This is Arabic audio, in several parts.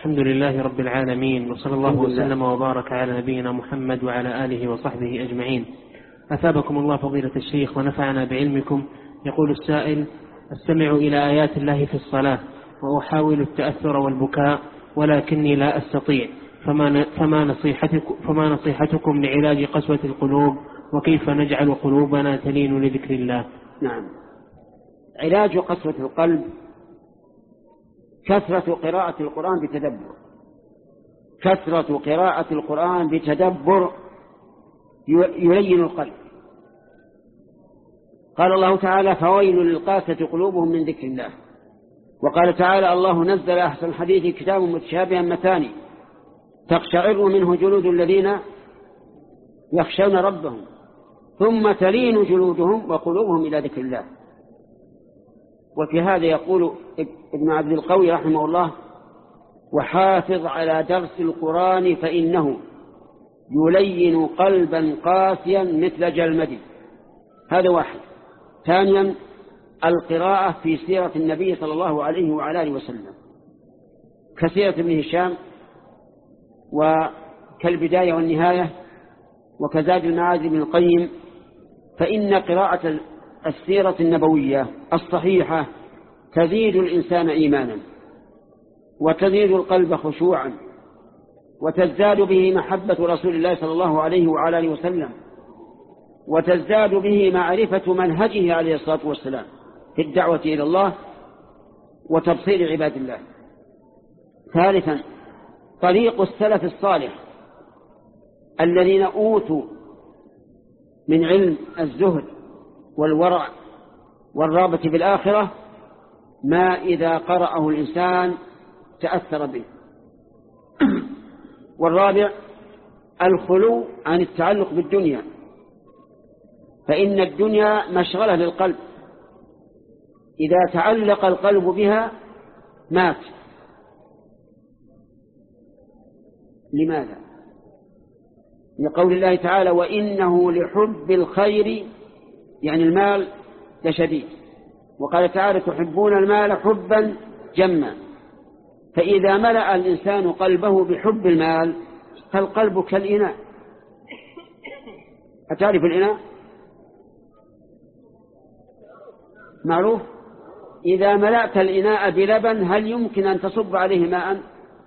الحمد لله رب العالمين، وصلى الله وسلم وبارك على نبينا محمد وعلى آله وصحبه أجمعين. أثابكم الله فضيلة الشيخ ونفعنا بعلمكم. يقول السائل: أستمع إلى آيات الله في الصلاة وأحاول التأثر والبكاء ولكني لا أستطيع، فما نصيحتكم لعلاج قسوة القلوب، وكيف نجعل قلوبنا تلين لذكر الله؟ نعم، علاج قسوة القلب كثرة قراءة القرآن بتدبر. كثرة قراءة القرآن بتدبر يلين القلب. قال الله تعالى: فويل للقاسية قلوبهم من ذكر الله. وقال تعالى: الله نزل أحسن الحديث كتاب متشابها مثاني تقشعر منه جلود الذين يخشون ربهم ثم تلين جلودهم وقلوبهم إلى ذكر الله. وفي هذا يقول ابن عبد القوي رحمه الله: وحافظ على درس القرآن فإنه يلين قلبا قاسيا مثل جلمد. هذا واحد. ثانيا، القراءة في سيرة النبي صلى الله عليه وعلى آله وسلم كسيرة ابن هشام وكالبداية والنهاية وكزاد المعاد بن القيم. فإن قراءة السيرة النبوية الصحيحة تزيد الإنسان إيمانا، وتزيد القلب خشوعا، وتزداد به محبة رسول الله صلى الله عليه وعلى آله وسلم، وتزداد به معرفة منهجه عليه الصلاة والسلام في الدعوة إلى الله وتبصير عباد الله. ثالثا، طريق السلف الصالح الذين أوتوا من علم الزهد والورع والرغبة بالآخرة ما إذا قرأه الإنسان تأثر به. والرابع، الخلو عن التعلق بالدنيا، فإن الدنيا مشغلة للقلب، إذا تعلق القلب بها مات. لماذا؟ لقول الله تعالى: وإنه لحب الخير، يعني المال، لشديد. وقال تعالى: تحبون المال حبا جما. فإذا ملأ الإنسان قلبه بحب المال فالقلب كالإناء. أتعرف الإناء؟ معروف. إذا ملأت الإناء بلبن هل يمكن أن تصب عليه ماء؟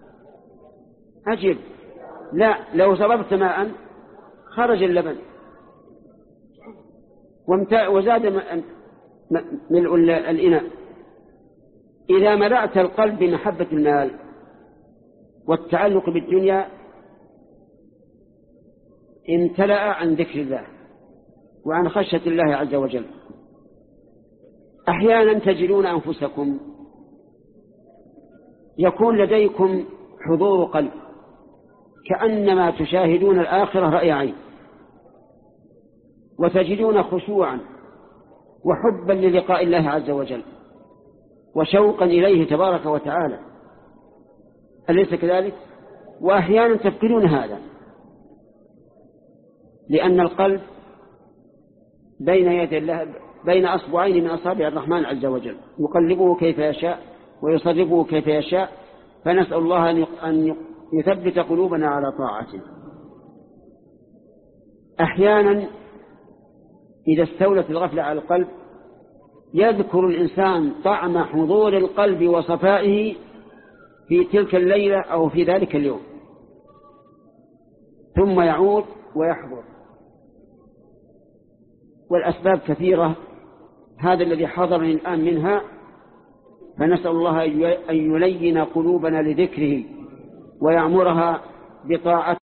أجل، لا، لو صببت ماء خرج اللبن وزاد ملء الإناء. إذا ملأت القلب بمحبة المال والتعلق بالدنيا امتلأ عن ذكر الله وعن خشية الله عز وجل. أحيانا تجدون أنفسكم يكون لديكم حضور قلب كأنما تشاهدون الآخرة رأي عين، وتجدون خشوعا وحبا للقاء الله عز وجل وشوقا إليه تبارك وتعالى، أليس كذلك؟ وأحيانا تفقدون هذا، لأن القلب بين يدي الله، بين أصبعين من أصابع الرحمن عز وجل، يقلبه كيف يشاء ويصرفه كيف يشاء. فنسأل الله أن يثبت قلوبنا على طاعته. أحيانا إذا استولت الغفلة على القلب يذكر الإنسان طعم حضور القلب وصفائه في تلك الليلة أو في ذلك اليوم، ثم يعود ويحضر. والأسباب كثيرة، هذا الذي حضرني الآن منها. فنسأل الله أن يلين قلوبنا لذكره ويعمرها بطاعته.